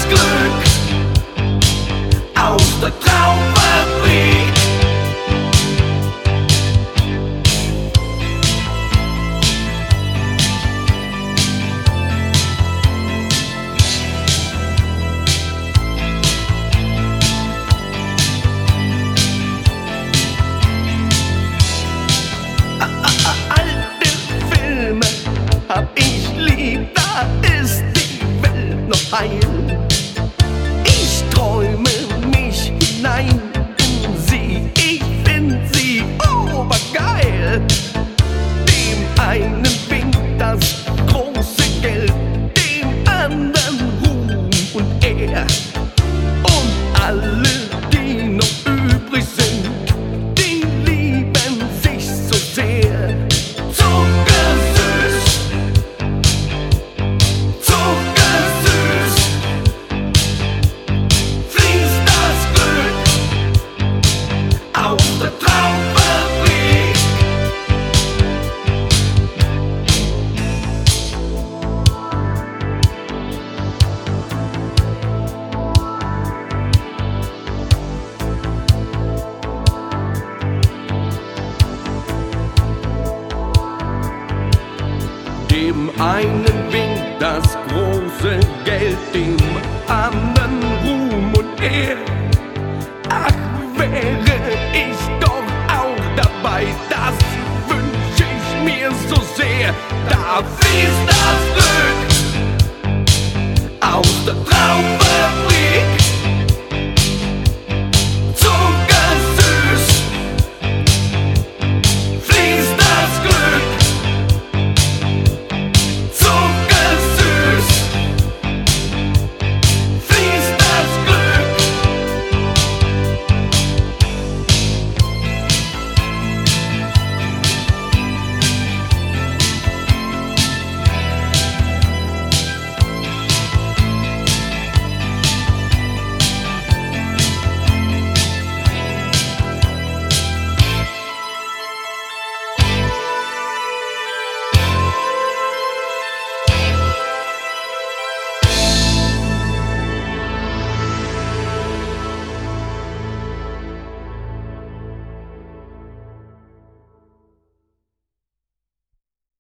Glück aus der Traumfabrik. Alte Filme hab ich lieb, da ist die Welt noch heil. Ich träume mich hinein in sie, ich find sie obergeil. Dem einen winkt das große Geld, dem anderen Ruhm und Ehr. Und alle, die noch übrig sind, die lieben sich so sehr. Zuckersüß, zuckersüß fließt das Glück aus der Traumfabrik. Dem einen winkt das große Geld, dem anderen Ruhm und Ehr. Ach, wäre ich doch auch dabei, das wünsch ich mir so sehr. Da fließt das Glück aus der